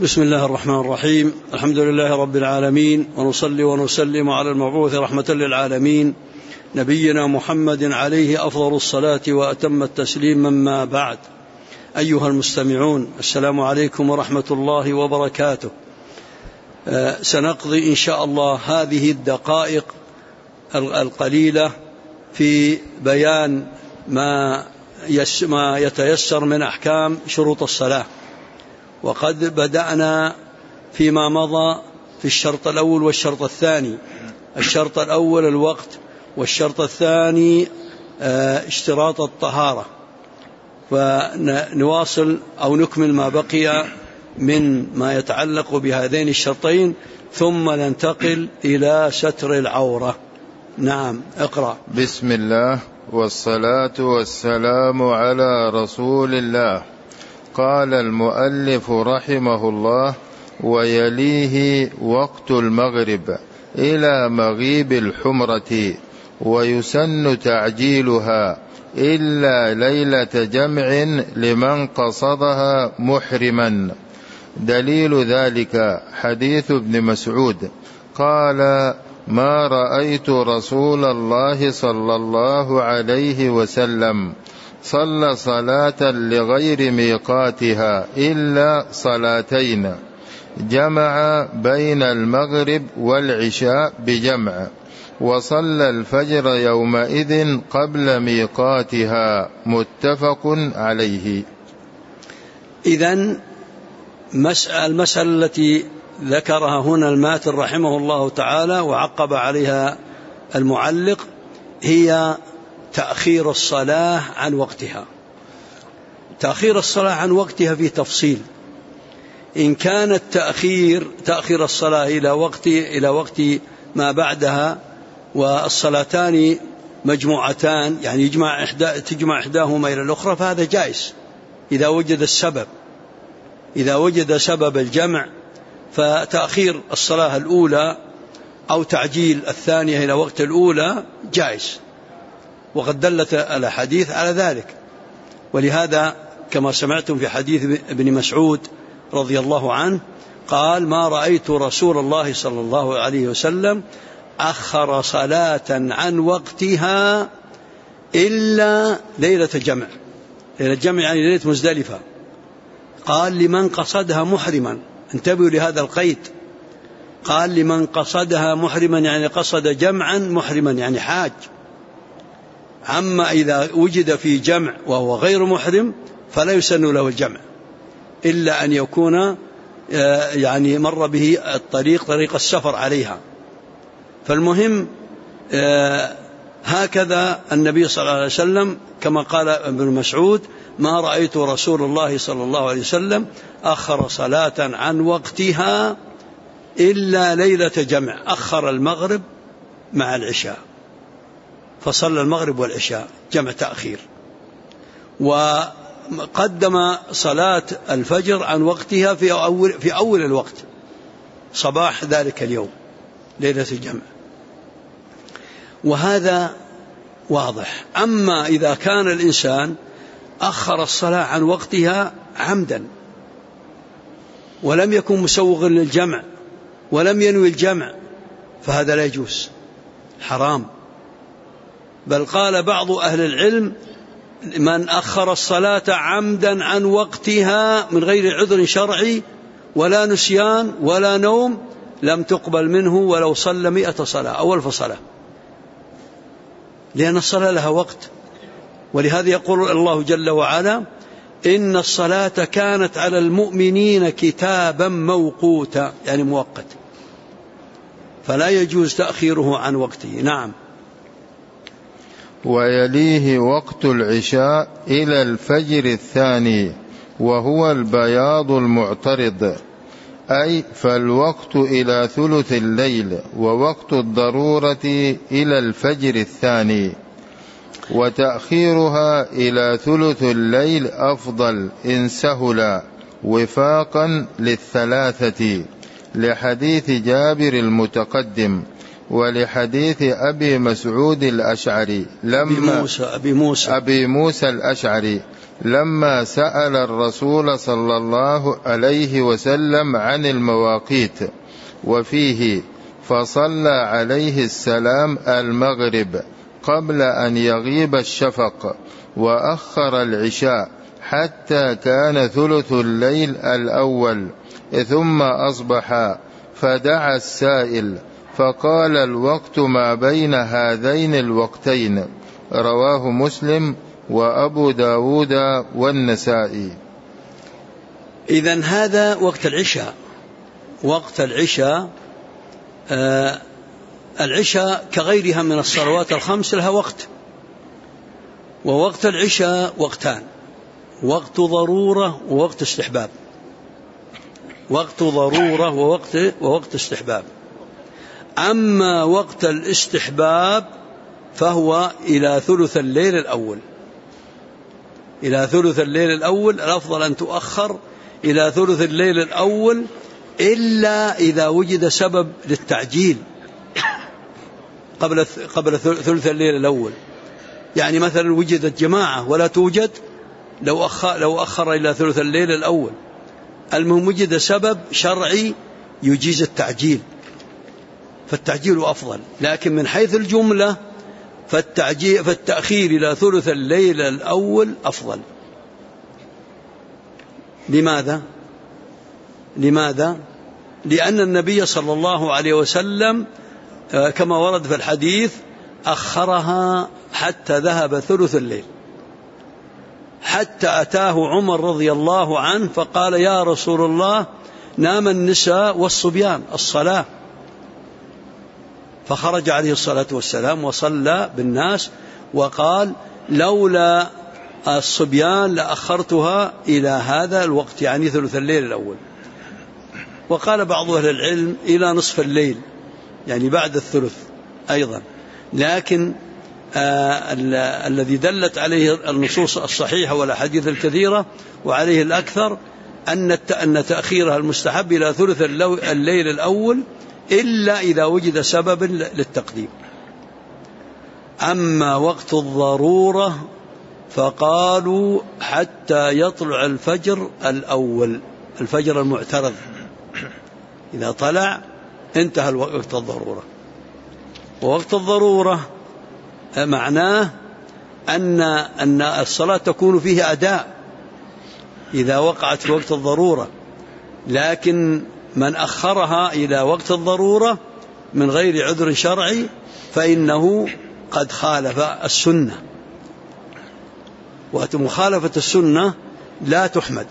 بسم الله الرحمن الرحيم. الحمد لله رب العالمين، ونصلي ونسلم على المبعوث رحمة للعالمين نبينا محمد عليه أفضل الصلاة وأتم التسليم. ما بعد، أيها المستمعون، السلام عليكم ورحمة الله وبركاته. سنقضي إن شاء الله هذه الدقائق القليلة في بيان ما يتيسر من أحكام شروط الصلاة. وقد بدأنا فيما مضى في الشرط الأول والشرط الثاني. الشرط الأول الوقت، والشرط الثاني اشتراط الطهارة. فنواصل أو نكمل ما بقي من ما يتعلق بهذين الشرطين، ثم ننتقل إلى ستر العورة. نعم، اقرأ. بسم الله والصلاة والسلام على رسول الله. قال المؤلف رحمه الله: ويليه وقت المغرب إلى مغيب الحمرة، ويسن تعجيلها إلا ليلة جمع لمن قصدها محرما. دليل ذلك حديث ابن مسعود قال: ما رأيت رسول الله صلى الله عليه وسلم صلى صلاة لغير ميقاتها إلا صلاتين، جمع بين المغرب والعشاء بجمع، وصلى الفجر يومئذ قبل ميقاتها. متفق عليه. إذن المسألة التي ذكرها هنا الماتن رحمه الله تعالى وعقب عليها المعلق هي تأخير الصلاة عن وقتها. تأخير الصلاة عن وقتها في تفصيل. إن كان تأخير الصلاة إلى وقت ما بعدها والصلاتان مجموعتان، يعني تجمع إحداهما إلى الأخرى، فهذا جائز إذا وجد السبب. إذا وجد سبب الجمع فتأخير الصلاة الأولى أو تعجيل الثانية إلى وقت الأولى جائز، وقد دلت الأحاديث على ذلك. ولهذا كما سمعتم في حديث ابن مسعود رضي الله عنه قال: ما رأيت رسول الله صلى الله عليه وسلم أخر صلاة عن وقتها إلا ليلة جمع. ليلة جمع يعني ليلة مزدلفة. قال: لمن قصدها محرما. انتبهوا لهذا القيد. قال: لمن قصدها محرما، يعني قصد جمعا محرما يعني حاج. أما إذا وجد في جمع وهو غير محرم فلا يسن له الجمع، إلا أن يكون يعني مر به طريق السفر عليها. فالمهم هكذا النبي صلى الله عليه وسلم كما قال ابن مسعود: ما رأيت رسول الله صلى الله عليه وسلم أخر صلاة عن وقتها إلا ليلة جمع. أخر المغرب مع العشاء، فصلى المغرب والعشاء جمع تأخير، وقدم صلاة الفجر عن وقتها في أول الوقت، صباح ذلك اليوم ليلة الجمع. وهذا واضح. أما إذا كان الإنسان أخر الصلاة عن وقتها عمدا ولم يكن مسوغا للجمع ولم ينوي الجمع، فهذا لا يجوز، حرام. بل قال بعض أهل العلم: من أخر الصلاة عمدا عن وقتها من غير عذر شرعي ولا نسيان ولا نوم لم تقبل منه ولو صلى 100 صلاة أو 1000 صلاة، لأن الصلاة لها وقت. ولهذا يقول الله جل وعلا: إن الصلاة كانت على المؤمنين كتابا موقوتا، يعني مؤقت، فلا يجوز تأخيره عن وقته. نعم. ويليه وقت العشاء إلى الفجر الثاني، وهو البياض المعترض، أي فالوقت إلى ثلث الليل، ووقت الضرورة إلى الفجر الثاني، وتأخيرها إلى ثلث الليل أفضل إن سهل وفاقا للثلاثة، لحديث جابر المتقدم، ولحديث أبي مسعود الأشعري أبي موسى الأشعري لما سأل الرسول صلى الله عليه وسلم عن المواقيت، وفيه: فصلى عليه السلام المغرب قبل أن يغيب الشفق، وأخر العشاء حتى كان ثلث الليل الأول، ثم أصبح، فدعا السائل فقال: الوقت ما بين هذين الوقتين. رواه مسلم وأبو داود والنسائي. إذن هذا وقت العشاء. وقت العشاء العشاء كغيرها من الصلوات الخمس لها وقت، ووقت العشاء وقتان: وقت ضرورة ووقت استحباب. وقت ضرورة ووقت استحباب. أما وقت الاستحباب فهو إلى ثلث الليل الأول. إلى ثلث الليل الأول. الأفضل أن تؤخر إلى ثلث الليل الأول، إلا إذا وجد سبب للتعجيل قبل ثلث الليل الأول. يعني مثلا وجدت جماعة ولا توجد، لو أخر إلى ثلث الليل الأول. المهم وجد سبب شرعي يجيز التعجيل، فالتعجيل أفضل. لكن من حيث الجملة فالتأخير إلى ثلث الليل الأول أفضل. لماذا؟ لأن النبي صلى الله عليه وسلم كما ورد في الحديث أخرها حتى ذهب ثلث الليل، حتى أتاه عمر رضي الله عنه فقال: يا رسول الله، نام النساء والصبيان الصلاة. فخرج عليه الصلاة والسلام وصلى بالناس وقال: لولا الصبيان لأخرتها إلى هذا الوقت، يعني ثلث الليل الأول. وقال بعض أهل العلم إلى نصف الليل، يعني بعد الثلث أيضا. لكن الذي دلت عليه النصوص الصحيحة والأحاديث الكثيرة وعليه الأكثر أن تأخيرها المستحب إلى ثلث الليل الأول، إلا إذا وجد سبب للتقديم. أما وقت الضرورة فقالوا حتى يطلع الفجر الأول، الفجر المعترض إذا طلع انتهى وقت الضرورة. ووقت الضرورة معناه أن الصلاة تكون فيه أداء إذا وقعت في وقت الضرورة، لكن من أخرها إلى وقت الضرورة من غير عذر شرعي فإنه قد خالف السنة، ومخالفة السنة لا تحمد.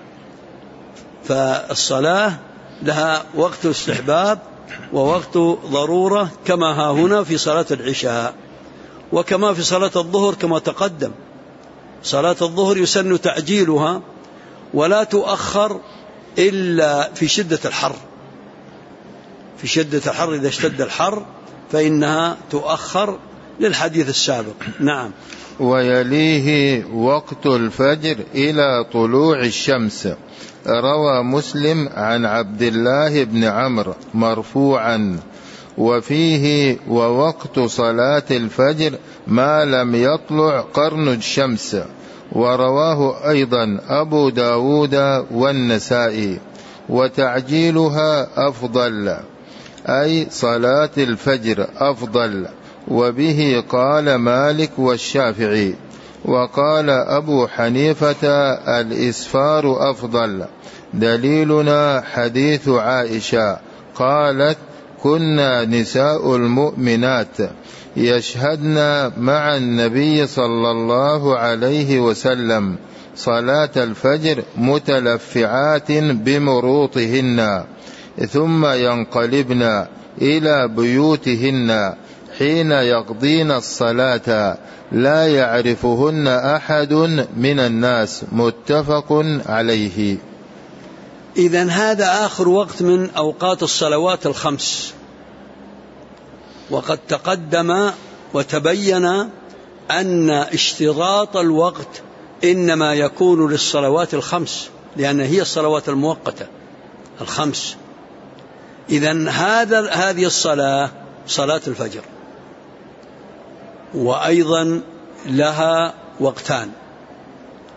فالصلاة لها وقت استحباب ووقت ضرورة، كما ها هنا في صلاة العشاء، وكما في صلاة الظهر كما تقدم. صلاة الظهر يسن تعجيلها ولا تؤخر إلا في شدة الحر. في شدة الحر إذا اشتد الحر فإنها تؤخر للحديث السابق. نعم. ويليه وقت الفجر إلى طلوع الشمس. روى مسلم عن عبد الله بن عمرو مرفوعا، وفيه: ووقت صلاة الفجر ما لم يطلع قرن الشمس. ورواه أيضا أبو داود والنسائي. وتعجيلها أفضل، أي صلاة الفجر أفضل، وبه قال مالك والشافعي. وقال أبو حنيفة الإسفار أفضل. دليلنا حديث عائشة قالت: كنا نساء المؤمنات يشهدن مع النبي صلى الله عليه وسلم صلاة الفجر متلفعات بمروطهن، ثم ينقلبن إلى بيوتهن حين يقضين الصلاة لا يعرفهن أحد من الناس. متفق عليه. إذن هذا آخر وقت من أوقات الصلوات الخمس، وقد تقدم وتبين أن اشتراط الوقت إنما يكون للصلوات الخمس، لأن هي الصلوات المؤقتة الخمس. إذن هذه الصلاة صلاة الفجر، وأيضا لها وقتان: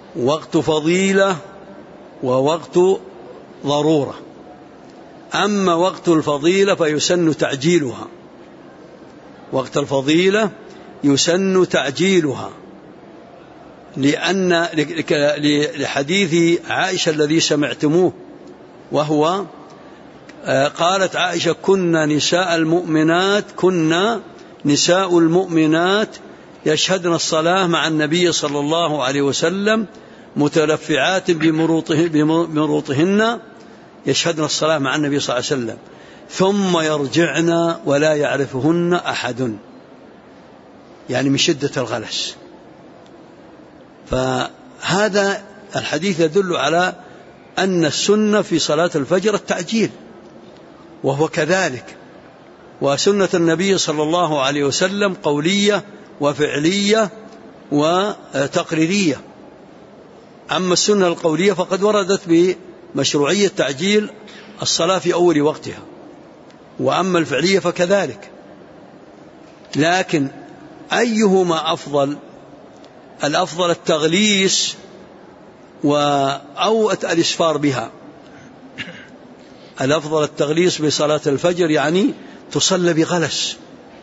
وقت فضيلة ووقت ضرورة. أما وقت الفضيلة فيسن تعجيلها، وقت الفضيلة يسن تعجيلها، لحديث عائشة الذي سمعتموه، وهو قالت عائشة: كنا نساء المؤمنات يشهدن الصلاة مع النبي صلى الله عليه وسلم متلفعات بمروطهن، يشهدن الصلاة مع النبي صلى الله عليه وسلم ثم يرجعن ولا يعرفهن أحد، يعني من شدة الغلس. فهذا الحديث يدل على أن السنة في صلاة الفجر التعجيل، وهو كذلك، وسنة النبي صلى الله عليه وسلم قولية وفعلية وتقريرية. أما السنة القولية فقد وردت بمشروعية تعجيل الصلاة في أول وقتها، وأما الفعلية فكذلك. لكن أيهما أفضل؟ الأفضل التغليس أو الإسفار بها. الأفضل التغليس بصلاة الفجر، يعني تصلى بغلس،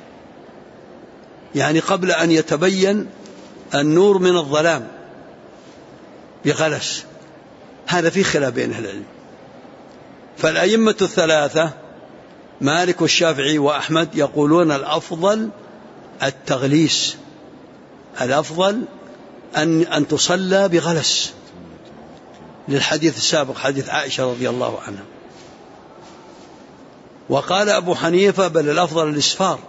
يعني قبل أن يتبين النور من الظلام بغلس. هذا في خلاف بين أهل العلم. فالأئمة الثلاثة مالك والشافعي وأحمد يقولون الأفضل التغليس، الأفضل أن تصلى بغلس، للحديث السابق حديث عائشة رضي الله عنها. وقال أبو حنيفة: بل الأفضل الإسفار،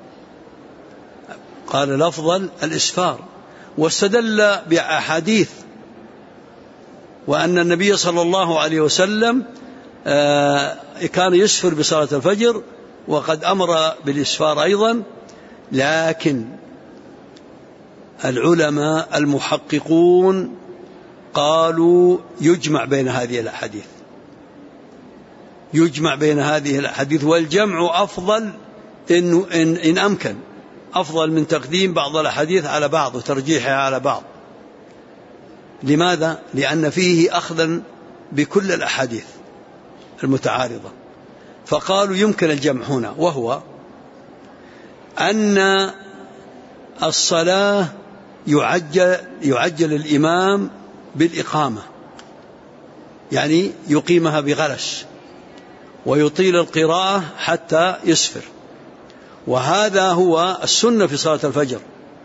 قال الأفضل الإسفار، واستدل بأحاديث، وأن النبي صلى الله عليه وسلم كان يسفر بصلاة الفجر، وقد أمر بالإسفار أيضا. لكن العلماء المحققون قالوا يجمع بين هذه الأحاديث، يجمع بين هذه الأحاديث، والجمع أفضل إن أمكن، أفضل من تقديم بعض الأحاديث على بعض وترجيحها على بعض. لماذا؟ لأن فيه أخذا بكل الأحاديث المتعارضة. فقالوا يمكن الجمع هنا، وهو أن الصلاة يعجل الإمام بالإقامة، يعني يقيمها بغلس ويطيل القراءة حتى يسفر، وهذا هو السنة في صلاة الفجر.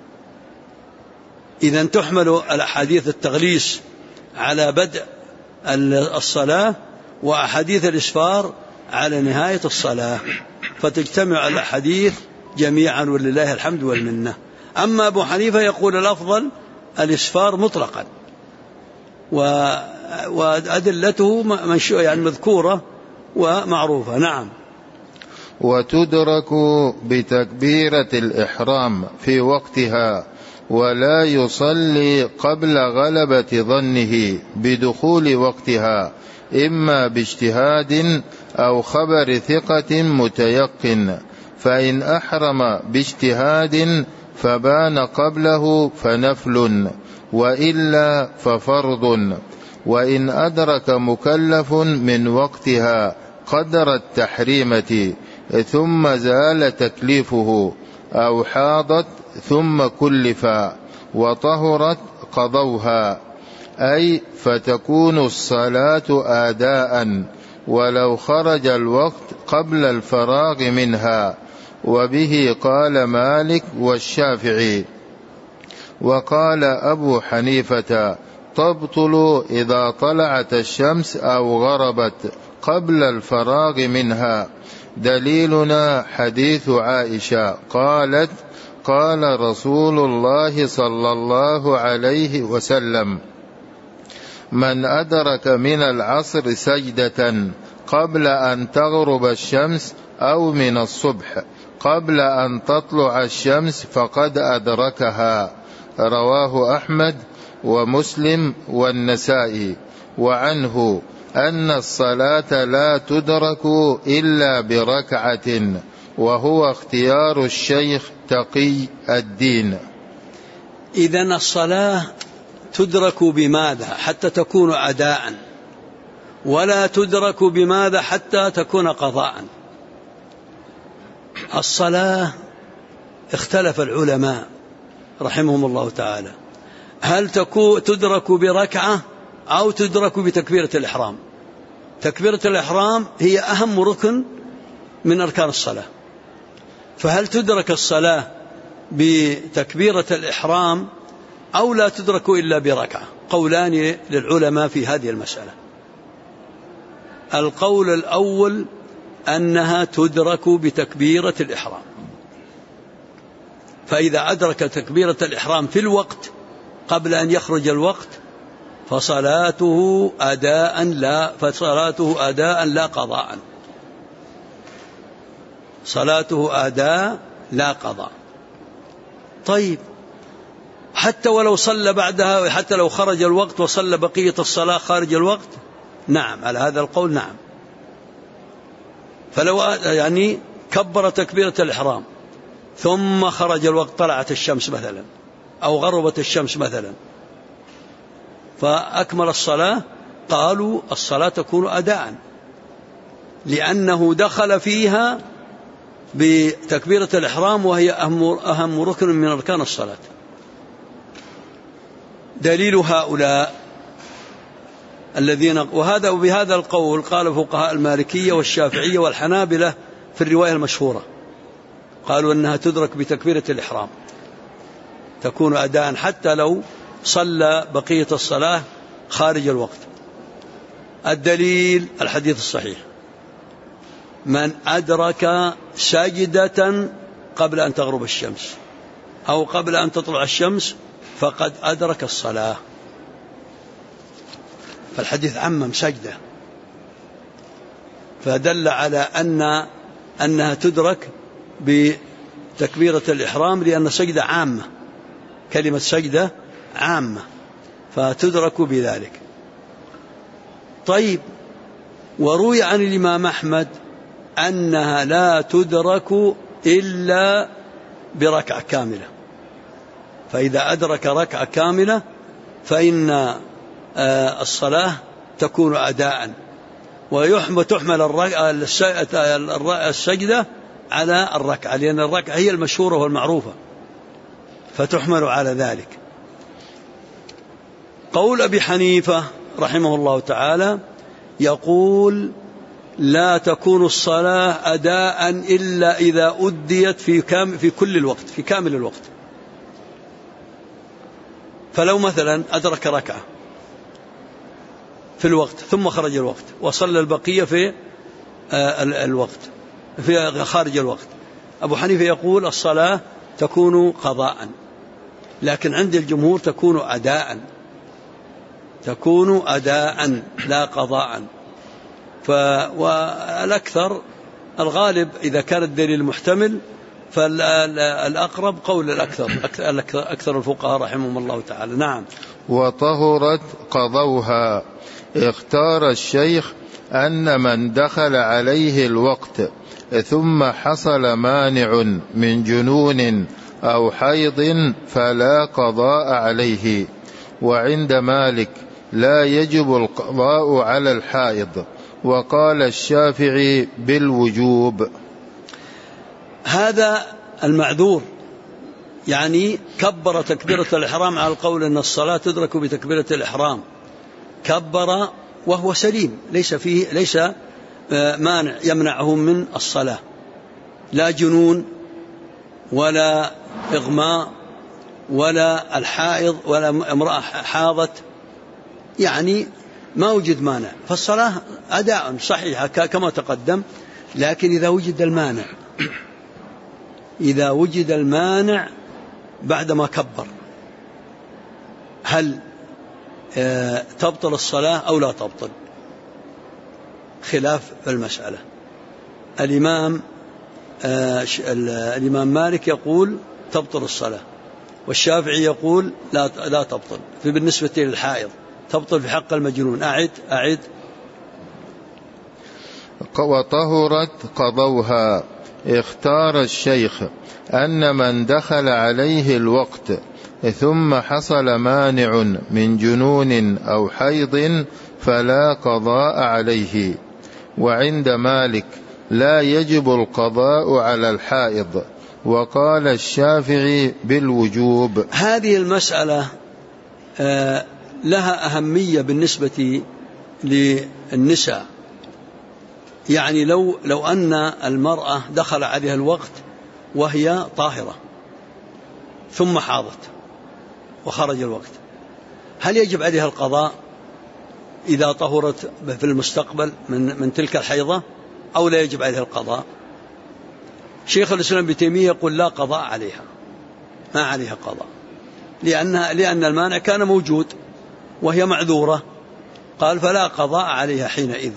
إذن تحمل الأحاديث التغليس على بدء الصلاة، وأحاديث الإسفار على نهاية الصلاة، فتجتمع الأحاديث جميعا ولله الحمد والمنة. أما أبو حنيفة يقول الأفضل الإسفار مطلقا، وأدلته يعني مذكورة ومعروفة. نعم. وتدرك بتكبيرة الإحرام في وقتها، ولا يصلي قبل غلبة ظنه بدخول وقتها، إما باجتهاد أو خبر ثقة متيقن. فإن أحرم باجتهاد فبان قبله فنفل، وإلا ففرض. وإن أدرك مكلف من وقتها قدر التحريمة ثم زال تكليفه، أو حاضت ثم كلفا وطهرت قضوها، أي فتكون الصلاة آداء ولو خرج الوقت قبل الفراغ منها. وبه قال مالك والشافعي. وقال أبو حنيفة: تبطل إذا طلعت الشمس أو غربت قبل الفراغ منها. دليلنا حديث عائشة قالت: قال رسول الله صلى الله عليه وسلم: من أدرك من العصر سجدة قبل أن تغرب الشمس أو من الصبح قبل أن تطلع الشمس فقد أدركها. رواه أحمد ومسلم والنسائي. وعنه أن الصلاة لا تدرك إلا بركعة، وهو اختيار الشيخ تقي الدين. إذن الصلاة تدرك بماذا حتى تكون أداء، ولا تدرك بماذا حتى تكون قضاء. الصلاة اختلف العلماء رحمهم الله تعالى، هل تدرك بركعة أو تدرك بتكبيرة الإحرام؟ تكبيرة الإحرام هي أهم ركن من أركان الصلاة، فهل تدرك الصلاة بتكبيرة الإحرام أو لا تدرك إلا بركعة؟ قولان للعلماء في هذه المسألة. القول الأول أنها تدرك بتكبيرة الإحرام، فإذا أدرك تكبيرة الإحرام في الوقت قبل أن يخرج الوقت فصلاته أداء لا قضاء، صلاته أداء لا قضاء. طيب حتى ولو صلى بعدها، حتى لو خرج الوقت وصلى بقية الصلاة خارج الوقت، نعم، على هذا القول نعم. فلو يعني كبر تكبيرة الإحرام ثم خرج الوقت، طلعت الشمس مثلا أو غربت الشمس مثلا، فأكمل الصلاة، قالوا الصلاة تكون أداء، لأنه دخل فيها بتكبيرة الإحرام وهي أهم ركن من أركان الصلاة. دليل هؤلاء الذين وبهذا القول قال فقهاء المالكية والشافعية والحنابلة في الرواية المشهورة، قالوا أنها تدرك بتكبيرة الإحرام، تكون أداء حتى لو صلى بقية الصلاة خارج الوقت. الدليل الحديث الصحيح: من أدرك سجدة قبل أن تغرب الشمس أو قبل أن تطلع الشمس فقد أدرك الصلاة. فالحديث عمم سجدة، فدل على أنها تدرك بتكبيرة الإحرام، لأن سجدة عامة، كلمة سجدة عامة، فتدرك بذلك. طيب، وروي عن الإمام أحمد أنها لا تدرك إلا بركعة كاملة، فإذا أدرك ركعة كاملة فإن الصلاة تكون أداء، وتحمل السجدة على الركعة، لأن الركعة هي المشهورة والمعروفة، فتحمل على ذلك. قول أبي حنيفة رحمه الله تعالى يقول: لا تكون الصلاة أداء إلا إذا أديت في كل الوقت، في كامل الوقت. فلو مثلا أدرك ركعة في الوقت ثم خرج الوقت وصلى البقية في الوقت في خارج الوقت، أبو حنيفة يقول الصلاة تكون قضاء، لكن عند الجمهور تكون أداء لا قضاء. والأكثر الغالب إذا كان الدليل محتمل فالأقرب قول أكثر الفقهاء رحمهم الله تعالى. نعم. وطهرت قضوها. اختار الشيخ أن من دخل عليه الوقت ثم حصل مانع من جنون أو حيض فلا قضاء عليه، وعند مالك لا يجب القضاء على الحائض، وقال الشافعي بالوجوب. هذا المعذور يعني كبر تكبيرة الإحرام على القول أن الصلاة تدرك بتكبيرة الإحرام، كبر وهو سليم، ليس مانع يمنعه من الصلاة، لا جنون ولا إغماء ولا الحائض ولا امرأة حاضت، يعني ما وجد مانع، فالصلاة أداء صحيحة كما تقدم. لكن إذا وجد المانع بعدما كبر، هل تبطل الصلاة أو لا تبطل؟ خلاف المسألة. الإمام مالك يقول تبطل الصلاة، والشافعي يقول لا تبطل. بالنسبة للحائض تبطل في حق المجنون. أعد. وطهرت قضوها. اختار الشيخ أن من دخل عليه الوقت ثم حصل مانع من جنون أو حيض فلا قضاء عليه. وعند مالك لا يجب القضاء على الحائض، وقال الشافعي بالوجوب. هذه المسألة لها أهمية بالنسبة للنساء. يعني لو أن المرأة دخل عليها الوقت وهي طاهرة ثم حاضت وخرج الوقت، هل يجب عليها القضاء إذا طهرت في المستقبل من تلك الحيضة أو لا يجب عليها القضاء؟ شيخ الإسلام ابن تيمية يقول لا قضاء عليها، ما عليها قضاء، لأن المانع كان موجود وهي معذورة، قال فلا قضاء عليها حينئذ.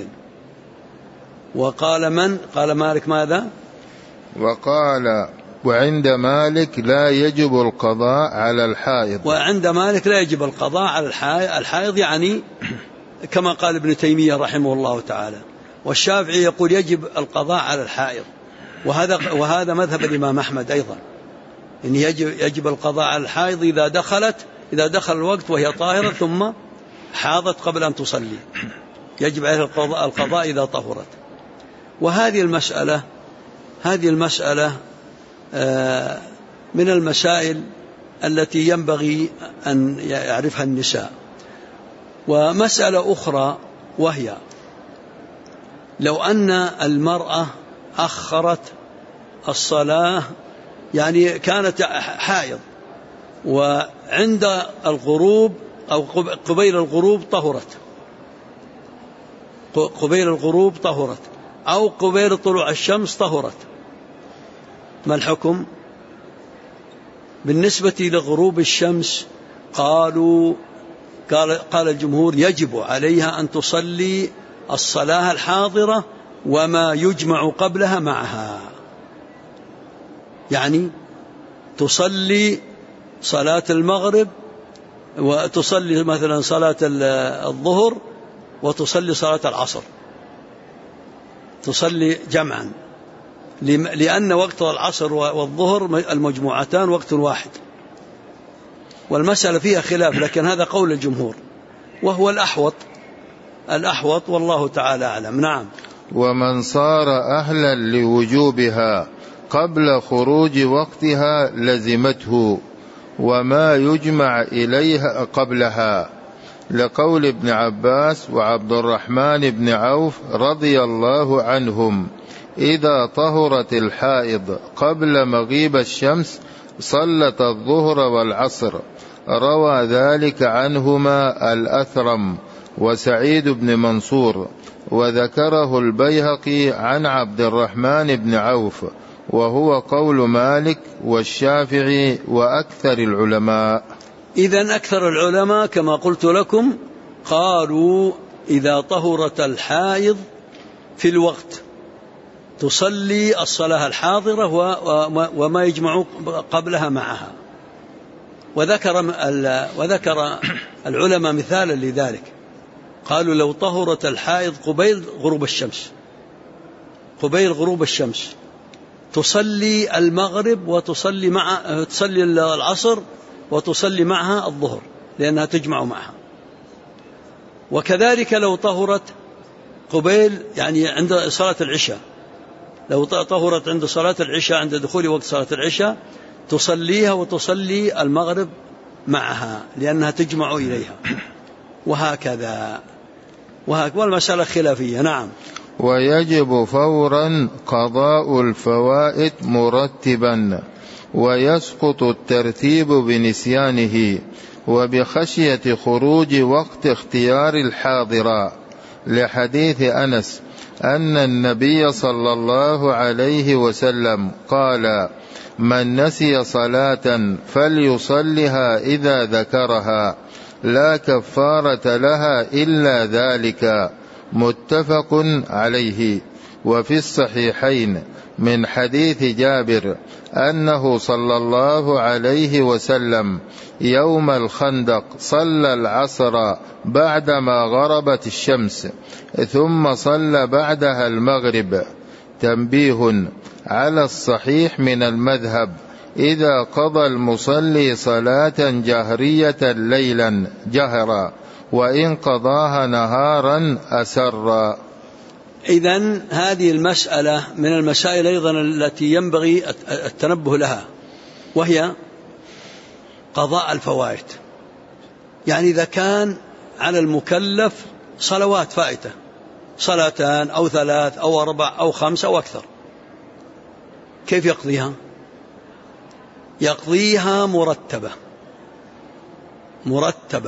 وقال قال مالك ماذا؟ وقال وعند مالك لا يجب القضاء على الحائض. وعند مالك لا يجب القضاء على الحائض، يعني كما قال ابن تيمية رحمه الله تعالى. والشافعي يقول يجب القضاء على الحائض، وهذا مذهب الإمام أحمد أيضا، إن يجب القضاء على الحائض إذا دخل الوقت وهي طاهرة ثم حاضت قبل أن تصلي، يجب عليها القضاء إذا طهرت. وهذه المسألة من المسائل التي ينبغي أن يعرفها النساء. ومسألة أخرى وهي لو أن المرأة أخرت الصلاة، يعني كانت حائض وعند الغروب أو قبيل الغروب طهرت أو قبيل طلوع الشمس طهرت، ما الحكم؟ بالنسبة لغروب الشمس قال الجمهور يجب عليها أن تصلي الصلاة الحاضرة وما يجمع قبلها معها، يعني تصلي صلاة المغرب وتصلي مثلا صلاة الظهر وتصلي صلاة العصر، تصلي جمعا، لأن وقت العصر والظهر المجموعتان وقت واحد. والمسألة فيها خلاف، لكن هذا قول الجمهور وهو الأحوط والله تعالى أعلم. نعم. ومن صار أهلا لوجوبها قبل خروج وقتها لزمته وما يجمع إليها قبلها، لقول ابن عباس وعبد الرحمن بن عوف رضي الله عنهم إذا طهرت الحائض قبل مغيب الشمس صلت الظهر والعصر. روى ذلك عنهما الأثرم وسعيد بن منصور، وذكره البيهقي عن عبد الرحمن بن عوف، وهو قول مالك والشافعي وأكثر العلماء. إذن أكثر العلماء كما قلت لكم قالوا إذا طهرت الحائض في الوقت تصلي الصلاة الحاضرة وما يجمع قبلها معها. وذكر العلماء مثالا لذلك، قالوا لو طهرت الحائض قبيل غروب الشمس تصلي المغرب تصلي العصر وتصلي معها الظهر لأنها تجمع معها. وكذلك لو طهرت قبيل يعني عند صلاة العشاء، لو طهرت عند صلاة العشاء عند دخول وقت صلاة العشاء تصليها وتصلي المغرب معها لأنها تجمع إليها، وهكذا والمسألة خلافية. نعم. ويجب فورا قضاء الفوائت مرتبا، ويسقط الترتيب بنسيانه وبخشية خروج وقت اختيار الحاضرة، لحديث أنس أن النبي صلى الله عليه وسلم قال: من نسي صلاة فليصلها إذا ذكرها، لا كفارة لها إلا ذلك. متفق عليه. وفي الصحيحين من حديث جابر أنه صلى الله عليه وسلم يوم الخندق صلى العصر بعدما غربت الشمس، ثم صلى بعدها المغرب. تنبيه على الصحيح من المذهب إذا قضى المصلي صلاة جهرية ليلا جهرا، وإن قضاها نهارا أسرا. إذن هذه المسألة من المسائل أيضا التي ينبغي التنبه لها، وهي قضاء الفوائد. يعني إذا كان على المكلف صلوات فائتة، صلاتان أو 3 أو 4 أو 5 أو أكثر، كيف يقضيها؟ يقضيها مرتبة.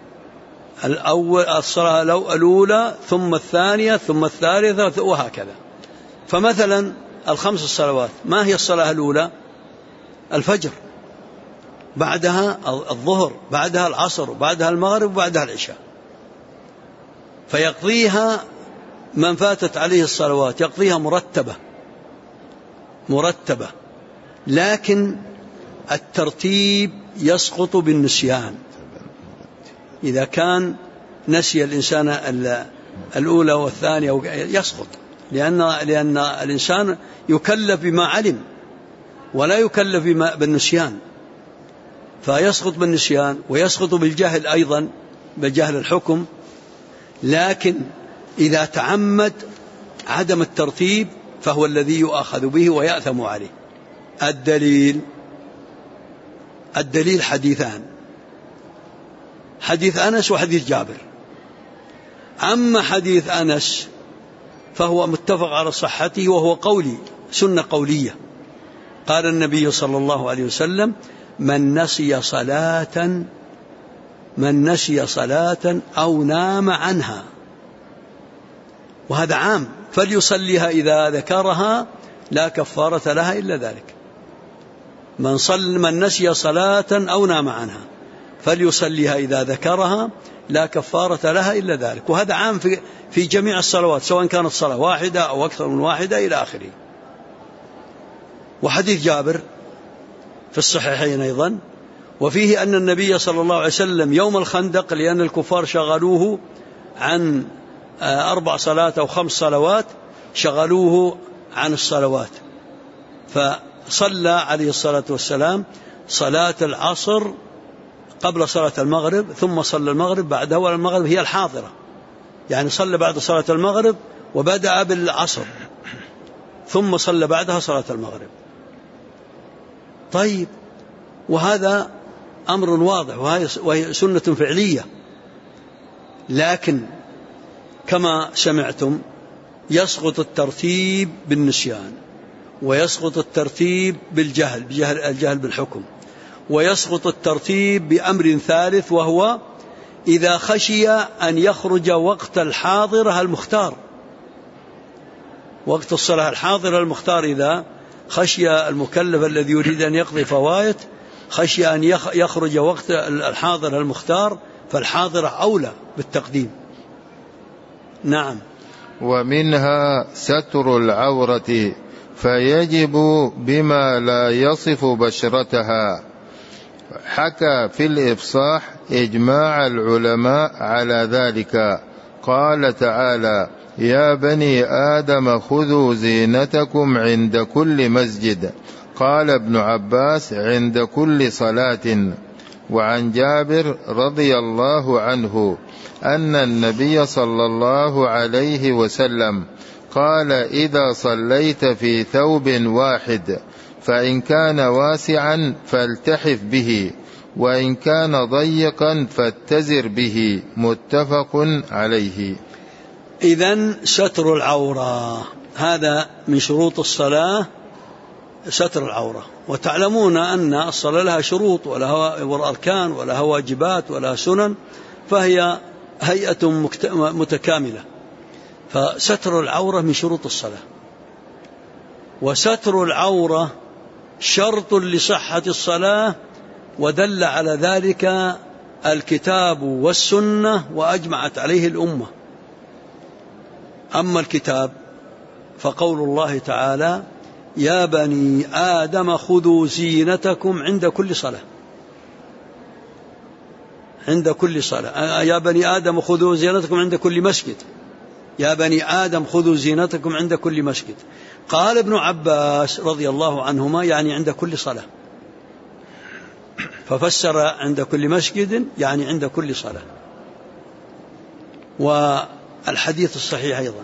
الصلاة الأولى ثم الثانية ثم الثالثة وهكذا. فمثلا 5 الصلوات، ما هي الصلاة الأولى؟ الفجر، بعدها الظهر، بعدها العصر، بعدها المغرب، بعدها العشاء. فيقضيها من فاتت عليه الصلوات يقضيها مرتبة، لكن الترتيب يسقط بالنسيان. إذا كان نسي الإنسان الأولى والثانية يسقط، لأن الإنسان يكلف بما علم ولا يكلف بالنسيان، فيسقط بالنسيان ويسقط بالجهل أيضا، بجهل الحكم. لكن إذا تعمد عدم الترتيب فهو الذي يؤاخذ به ويأثم عليه. الدليل حديثان، حديث أنس وحديث جابر. أما حديث أنس فهو متفق على صحته وهو قولي، سنة قولية. قال النبي صلى الله عليه وسلم: من نسي صلاة أو نام عنها، وهذا عام، فليصليها إذا ذكرها لا كفارة لها إلا ذلك. من نسي صلاة أو نام عنها فليصليها إذا ذكرها لا كفارة لها إلا ذلك. وهذا عام في جميع الصلوات، سواء كانت صلاة واحدة أو أكثر من واحدة إلى آخره. وحديث جابر في الصحيحين أيضا، وفيه أن النبي صلى الله عليه وسلم يوم الخندق، لأن الكفار شغلوه عن 4 صلوات أو 5 صلوات، شغلوه عن الصلوات، فصلى عليه الصلاة والسلام صلاة العصر قبل صلاة المغرب، ثم صلى المغرب بعدها، والمغرب هي الحاضرة، يعني صلى بعد صلاة المغرب وبدأ بالعصر ثم صلى بعدها صلاة المغرب. طيب، وهذا أمر واضح وهي سنة فعلية، لكن كما سمعتم يسقط الترتيب بالنسيان، ويسقط الترتيب الجهل بالحكم، ويسقط الترتيب بأمر ثالث، وهو إذا خشي أن يخرج وقت الحاضرة المختار، وقت الصلاة الحاضرة المختار. إذا خشي المكلف الذي يريد أن يقضي فوائد خشي أن يخرج وقت الحاضرة المختار، فالحاضرة أولى بالتقديم. نعم. ومنها ستر العورة، فيجب بما لا يصف بشرتها. حكى في الإفصاح إجماع العلماء على ذلك. قال تعالى: يا بني آدم خذوا زينتكم عند كل مسجد. قال ابن عباس: عند كل صلاة. وعن جابر رضي الله عنه أن النبي صلى الله عليه وسلم قال: إذا صليت في ثوب واحد فإن كان واسعا فالتحف به، وإن كان ضيقا فاتزر به. متفق عليه. إذن ستر العورة هذا من شروط الصلاة، ستر العورة. وتعلمون أن الصلاة لها شروط ولها أركان ولها واجبات ولها سنن، فهي هيئة متكاملة. فستر العورة من شروط الصلاة، وستر العورة شرط لصحة الصلاة، ودل على ذلك الكتاب والسنة وأجمعت عليه الأمة. أما الكتاب فقول الله تعالى: يا بني آدم خذوا زينتكم عند كل صلاة. عند كل صلاة. يا بني آدم خذوا زينتكم عند كل مسجد. يا بني آدم خذوا زينتكم عند كل مسجد. قال ابن عباس رضي الله عنهما: يعني عند كل صلاة. ففسر عند كل مسجد يعني عند كل صلاة. والحديث الصحيح أيضا،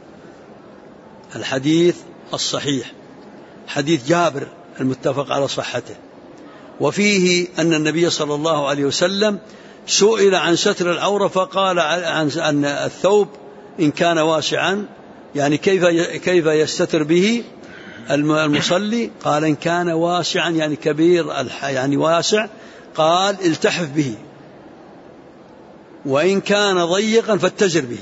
الحديث الصحيح حديث جابر المتفق على صحته، وفيه أن النبي صلى الله عليه وسلم سئل عن ستر العورة فقال عن الثوب إن كان واسعا، يعني كيف يستتر به المصلي؟ قال إن كان واسعا يعني كبير يعني واسع، قال التحف به، وإن كان ضيقا فاتزر به.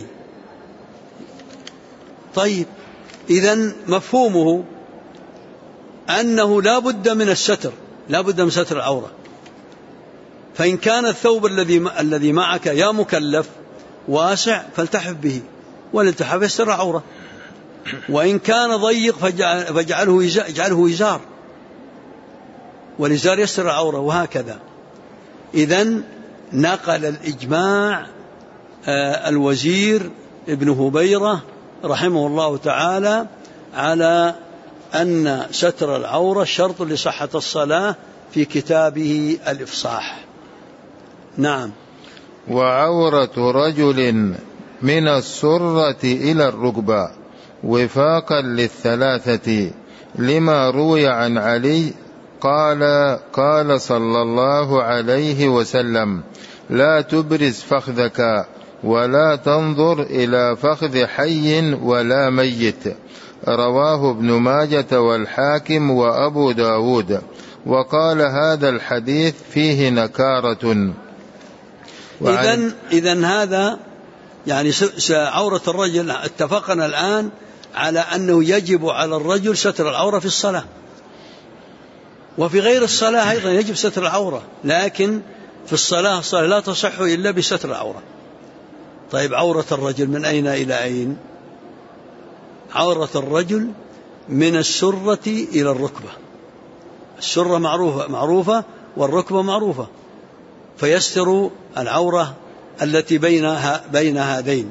طيب، إذن مفهومه أنه لا بد من الستر، لا بد من ستر العورة. فإن كان الثوب الذي معك يا مكلف واسع فالتحف به، والالتحاف يستر العورة. وإن كان ضيق فاجعله إزار، والإزار يستر العورة، وهكذا. إذن نقل الإجماع الوزير ابن هبيرة رحمه الله تعالى على أن ستر العورة شرط لصحة الصلاة في كتابه الإفصاح. نعم. وعورة رجل من السرة إلى الركبة وفاقا للثلاثة، لما روي عن علي قال صلى الله عليه وسلم: لا تبرز فخذك ولا تنظر إلى فخذ حي ولا ميت. رواه ابن ماجة والحاكم وأبو داود، وقال هذا الحديث فيه نكارة. إذن هذا يعني عورة الرجل، اتفقنا الآن على أنه يجب على الرجل ستر العورة في الصلاة، وفي غير الصلاة أيضا يجب ستر العورة، لكن في الصلاة لا تصح إلا بستر العورة. طيب، عورة الرجل من أين إلى أين؟ عورة الرجل من السرة إلى الركبة. السرة معروفة والركبة معروفة، فيستر العورة التي بين هذين.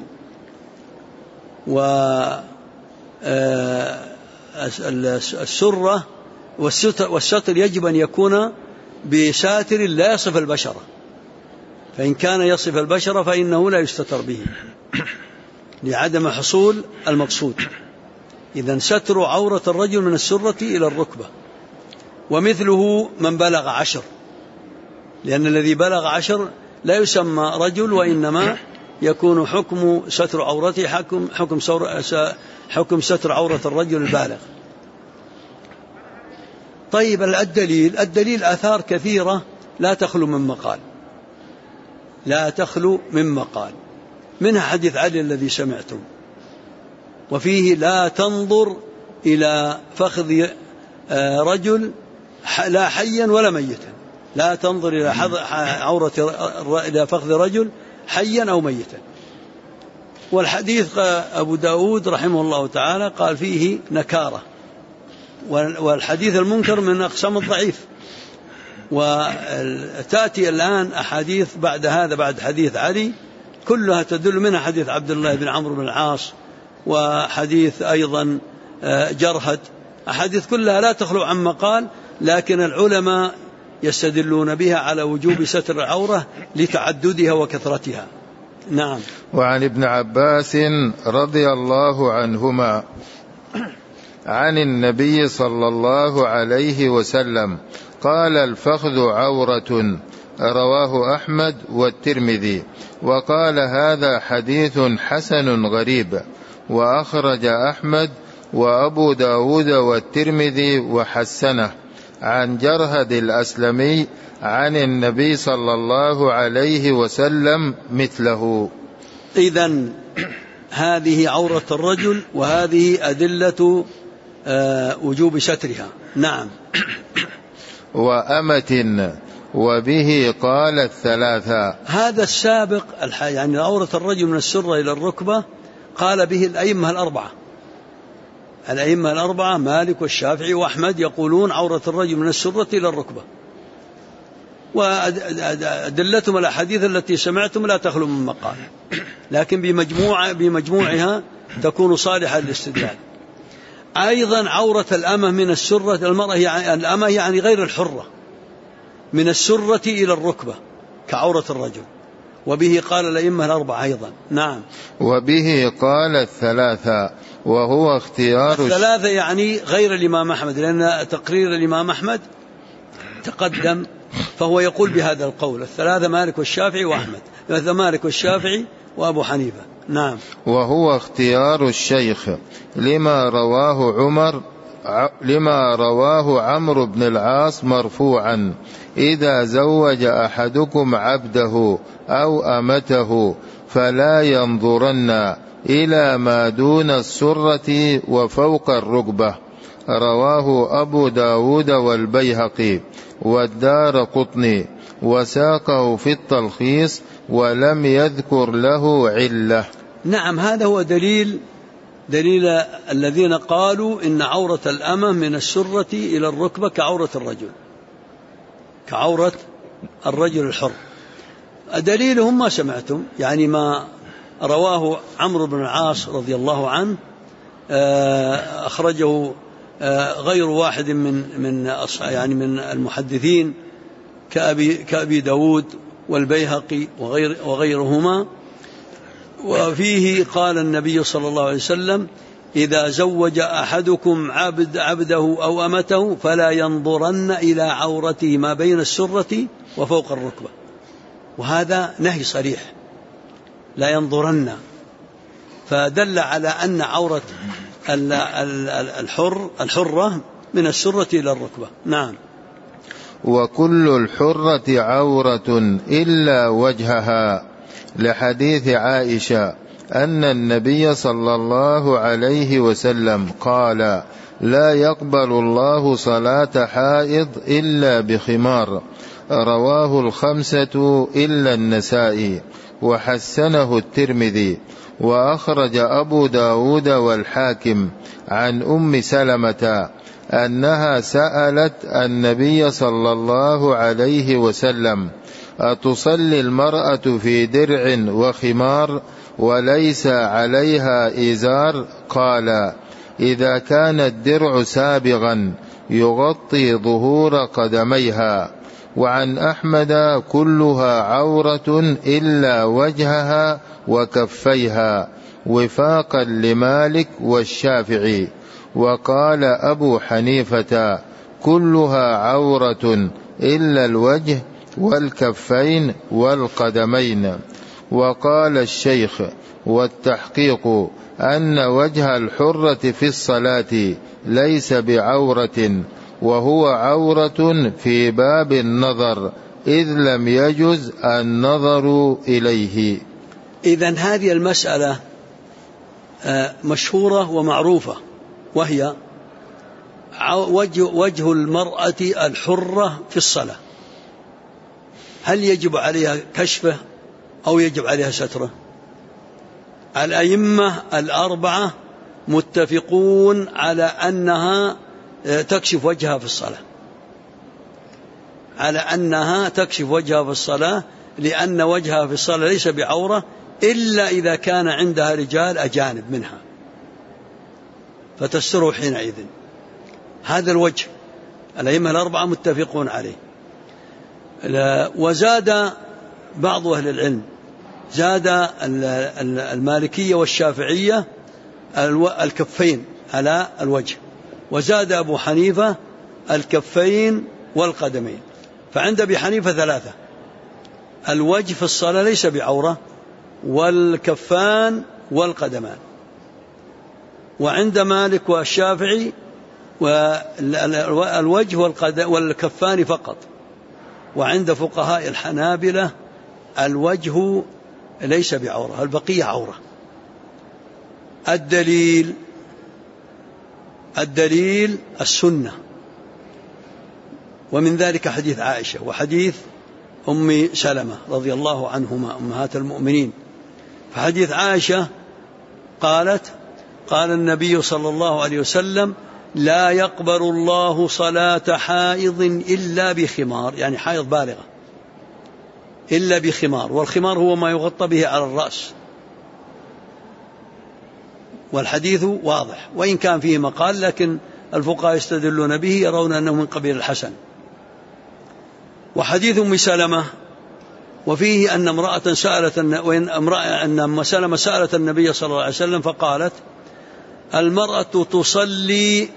والسرة والستر يجب أن يكون بساتر لا يصف البشرة، فإن كان يصف البشرة فإنه لا يستتر به لعدم حصول المقصود. إذن ستر عورة الرجل من السرة إلى الركبة. ومثله من بلغ 10، لأن الذي بلغ 10 لا يسمى رجل، وإنما يكون حكم ستر عورته حكم ستر عورة الرجل البالغ. طيب، الدليل آثار كثيرة لا تخلو من مقال، منها حديث علي الذي سمعتم، وفيه لَا تنظر إلى فخذ رجل لا حيا ولا ميتا، لا تنظر إلى فخذ رجل حيا أو ميتا. والحديث أبو داود رحمه الله تعالى قال فيه نكارة، والحديث المنكر من أقسام الضعيف. وتأتي الآن أحاديث بعد هذا، بعد حديث علي، كلها تدل، منها حديث عبد الله بن عمرو بن العاص، وحديث أيضا جرهد، أحاديث كلها لا تخلو عن مقال، لكن العلماء يستدلون بها على وجوب ستر العورة لتعددها وكثرتها. نعم. وعن ابن عباس رضي الله عنهما عن النبي صلى الله عليه وسلم قال: الفخذ عورة. رواه أحمد والترمذي، وقال هذا حديث حسن غريب. وأخرج أحمد وأبو داود والترمذي وحسنه عن جرهد الأسلمي عن النبي صلى الله عليه وسلم مثله. إذن هذه عورة الرجل، وهذه أدلة وجوب سترها. نعم. وأمة، وبه قال الثلاثة. هذا السابق يعني عورة الرجل من السرة إلى الركبة قال به الأئمة الأربعة مالك والشافعي وأحمد، يقولون عورة الرجل من السرة إلى الركبة، وأدلتهم الأحاديث التي سمعتم لا تخلو من مقال، لكن بمجموعها تكون صالحة للاستدلال. أيضا عورة الأمة من السرة، الأمة يعني غير الحرة، من السرة إلى الركبة كعورة الرجل. وبه قال الأئمة الأربعة أيضا. نعم. وبه قال الثلاثة، وهو اختيار الثلاثة يعني غير الإمام أحمد، لأن تقرير الإمام أحمد تقدم، فهو يقول بهذا القول. الثلاثة مالك والشافعي وأحمد، مالك والشافعي وأبو حنيفة. نعم. وهو اختيار الشيخ لما رواه عمرو بن العاص مرفوعا: إذا زوج أحدكم عبده أو أمته فلا ينظرن إلى ما دون السرة وفوق الركبة. رواه أبو داود والبيهقي والدارقطني، وساقه في التلخيص ولم يذكر له علة. نعم، هذا هو دليل الذين قالوا إن عورة الأمة من السرة إلى الركبة كعورة الرجل الحر. دليلهم ما سمعتم، يعني ما رواه عمرو بن العاص رضي الله عنه، أخرجه غير واحد من المحدثين كأبي داود والبيهقي وغيرهما. وفيه قال النبي صلى الله عليه وسلم: إذا زوج أحدكم عبده أو أمته فلا ينظرن إلى عورته ما بين السرة وفوق الركبة. وهذا نهي صريح، لا ينظرن، فدل على أن عورة الحرة من السرة إلى الركبة. نعم. وكل الحرة عورة إلا وجهها، لحديث عائشة أن النبي صلى الله عليه وسلم قال: لا يقبل الله صلاة حائض إلا بخمار. رواه الخمسة إلا النسائي، وحسنه الترمذي. وأخرج أبو داود والحاكم عن أم سلمة أنها سألت النبي صلى الله عليه وسلم: أتصلي المرأة في درع وخمار وليس عليها إزار؟ قال: إذا كان الدرع سابغا يغطي ظهور قدميها. وعن أحمد: كلها عورة إلا وجهها وكفيها، وفاقا لمالك والشافعي. وقال أبو حنيفة: كلها عورة إلا الوجه والكفين والقدمين. وقال الشيخ: والتحقيق أن وجه الحرة في الصلاة ليس بعورة، وهو عورة في باب النظر، إذ لم يجز النظر إليه. إذن هذه المسألة مشهورة ومعروفة، وهي وجه المرأة الحرة في الصلاة، هل يجب عليها كشفه أو يجب عليها ستره؟ الأئمة الأربعة متفقون على أنها تكشف وجهها في الصلاة، لأن وجهها في الصلاة ليس بعورة إلا إذا كان عندها رجال أجانب منها فتستره حينئذ. هذا الوجه الأئمة الأربعة متفقون عليه. وزاد بعض أهل العلم، زاد المالكية والشافعية الكفين على الوجه، وزاد أبو حنيفة الكفين والقدمين. فعند أبي حنيفة ثلاثة: الوجه في الصلاة ليس بعورة، والكفان والقدمان. وعند مالك والشافعي الوجه والكفان فقط. وعند فقهاء الحنابلة الوجه ليس بعورة، البقية عورة. الدليل السنة، ومن ذلك حديث عائشة وحديث أم سلمة رضي الله عنهما أمهات المؤمنين. فحديث عائشة قالت: قال النبي صلى الله عليه وسلم: لا يقبل الله صلاة حائض إلا بخمار، يعني حائض بالغة إلا بخمار، والخمار هو ما يغطى به على الرأس. والحديث واضح، وإن كان فيه مقال، لكن الفقهاء يستدلون به، يرون أنه من قبيل الحسن. وحديث أم سلمة وفيه أن امرأة أم سلمة سألت النبي صلى الله عليه وسلم فقالت: المرأة تصلي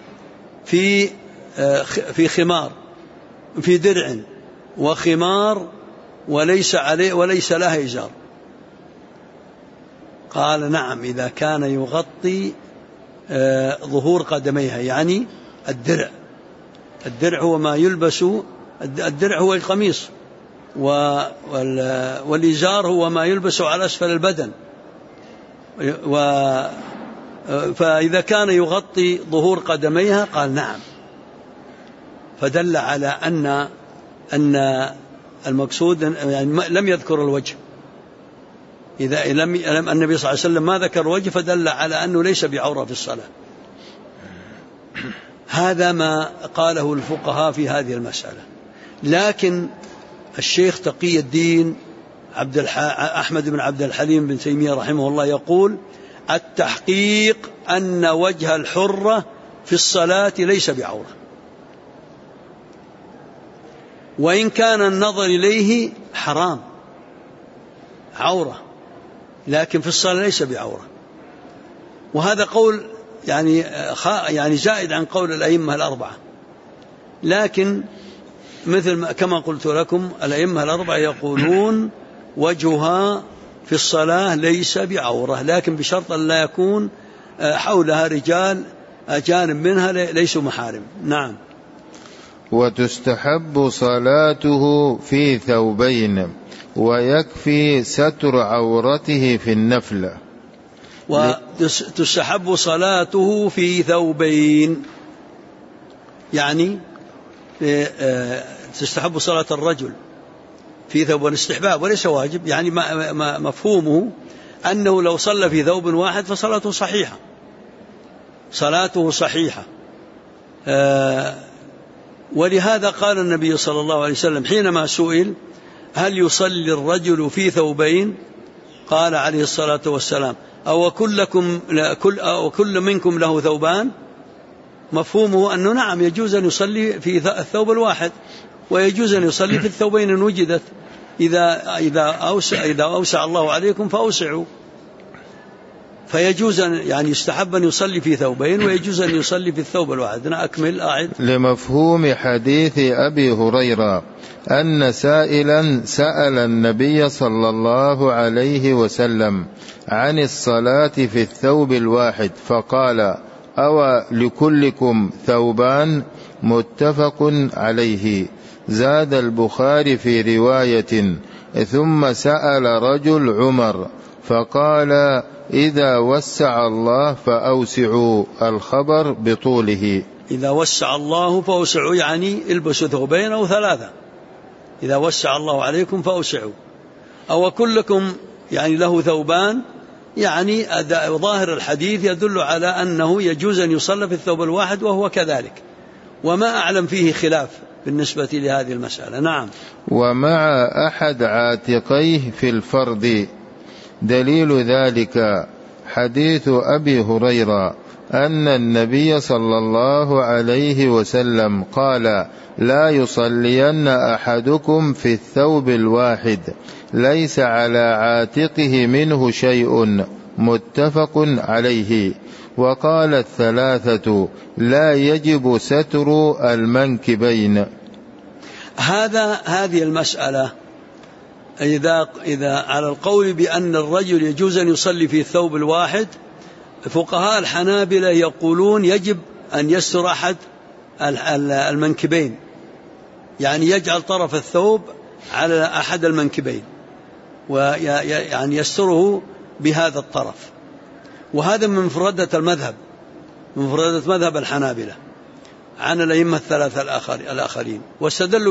في خمار، في درع وخمار وليس لها إزار. قال: نعم، إذا كان يغطي ظهور قدميها، يعني الدرع هو ما يلبس، الدرع هو القميص، والإزار هو ما يلبس على أسفل البدن. فإذا كان يغطي ظهور قدميها قال: نعم. فدل على أن المقصود يعني لم يذكر الوجه. إذا لم النبي صلى الله عليه وسلم ما ذكر الوجه فدل على أنه ليس بعورة في الصلاة. هذا ما قاله الفقهاء في هذه المسألة. لكن الشيخ تقي الدين أحمد بن عبد الحليم بن تيمية رحمه الله يقول: التحقيق أن وجه الحرة في الصلاة ليس بعورة، وإن كان النظر إليه حرام عورة، لكن في الصلاة ليس بعورة. وهذا قول يعني زائد عن قول الأئمة الأربعة، لكن مثل كما قلت لكم الأئمة الأربعة يقولون وجهها في الصلاة ليس بعورة، لكن بشرط أن لا يكون حولها رجال أجانب منها ليسوا محارم. نعم. وتستحب صلاته في ثوبين ويكفي ستر عورته في النفل. وتستحب صلاته في ثوبين، يعني تستحب صلاة الرجل في ثوب، والاستحباب وليس واجب، يعني مفهومه أنه لو صلى في ثوب واحد فصلاته صحيحة، صلاته صحيحة. ولهذا قال النبي صلى الله عليه وسلم حينما سئل: هل يصلي الرجل في ثوبين؟ قال عليه الصلاة والسلام: أو كل منكم له ثوبان؟ مفهومه أنه نعم يجوز أن يصلي في الثوب الواحد، ويجوز أن يصلي في الثوبين إن وجدت، إذا أوسع الله عليكم فأوسعوا. فيجوز يعني يستحب أن يصلي في ثوبين، ويجوز أن يصلي في الثوب الواحد. أنا أكمل أعد. لمفهوم حديث أبي هريرة أن سائلا سأل النبي صلى الله عليه وسلم عن الصلاة في الثوب الواحد فقال: أو لكلكم ثوبان؟ متفق عليه. زاد البخاري في رواية: ثم سأل رجل عمر فقال: إذا وسع الله فأوسعوا. الخبر بطوله. إذا وسع الله فأوسعوا، يعني البسوا ثوبين أو ثلاثة. إذا وسع الله عليكم فأوسعوا. أو كلكم يعني له ثوبان، يعني ظاهر الحديث يدل على أنه يجوز أن يصلى في الثوب الواحد، وهو كذلك، وما أعلم فيه خلاف بالنسبة لهذه المسألة. نعم. ومع أحد عاتقيه في الفرد. دليل ذلك حديث أبي هريرة أن النبي صلى الله عليه وسلم قال: لا يصلين أحدكم في الثوب الواحد ليس على عاتقه منه شيء. متفق عليه. وقال الثلاثة: لا يجب ستر المنكبين. هذه المسألة إذا على القول بأن الرجل يجوز أن يصلي في الثوب الواحد، فقهاء الحنابلة يقولون يجب أن يستر أحد المنكبين، يعني يجعل طرف الثوب على أحد المنكبين ويعني يستره بهذا الطرف. وهذا من مفردة المذهب، من مفردة مذهب الحنابلة عن الأئمة الثلاثة الآخرين. واستدلوا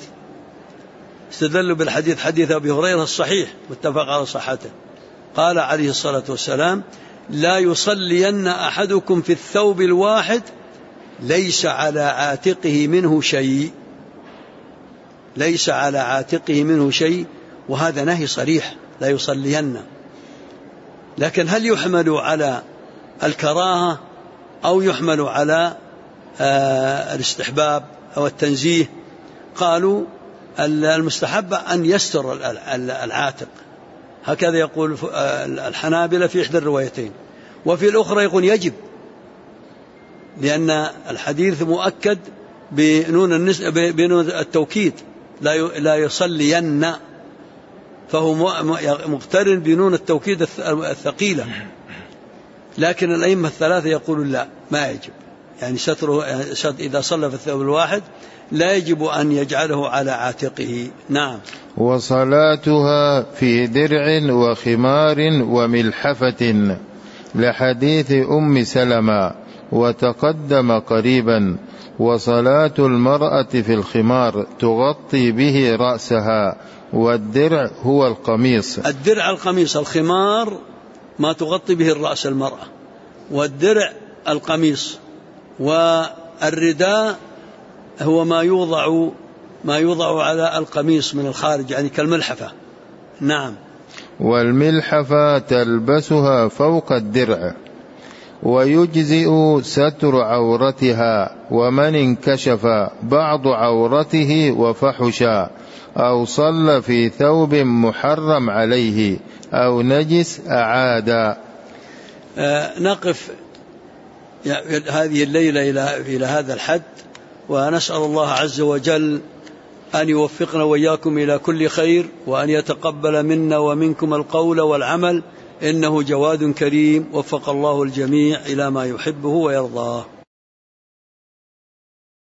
بالحديث حديث أبي هريرة الصحيح متفق على صحته. قال عليه الصلاة والسلام: لا يصلين أحدكم في الثوب الواحد ليس على عاتقه منه شيء، ليس على عاتقه منه شيء. وهذا نهي صريح، لا يصلين. لكن هل يحمل على الكراهة أو يحمل على الاستحباب أو التنزيه؟ قالوا المستحب أن يستر العاتق، هكذا يقول الحنابلة في إحدى الروايتين، وفي الأخرى يقول يجب، لأن الحديث مؤكد بنون التوكيد، لا يصلين، فهو مقترن بنون التوكيد الثقيلة. لكن الأئمة الثلاثة يقولون لا، ما يجب، يعني ستره إذا صلى في الثوب الواحد لا يجب أن يجعله على عاتقه. نعم. وصلاتها في درع وخمار وملحفة، لحديث أم سلمة وتقدم قريبا. وصلاة المرأة في الخمار تغطي به رأسها، والدرع هو القميص. الدرع القميص، الخمار ما تغطي به الرأس المرأة، والدرع القميص، والرداء هو ما يوضع على القميص من الخارج، يعني كالملحفة. نعم. والملحفة تلبسها فوق الدرع، ويجزئ ستر عورتها، ومن انكشف بعض عورته وفحش أو صلى في ثوب محرم عليه أو نجس أعاد. نقف هذه الليلة إلى هذا الحد، ونسأل الله عز وجل أن يوفقنا وإياكم إلى كل خير، وأن يتقبل منا ومنكم القول والعمل، إنه جواد كريم، وفق الله الجميع إلى ما يحبه ويرضاه.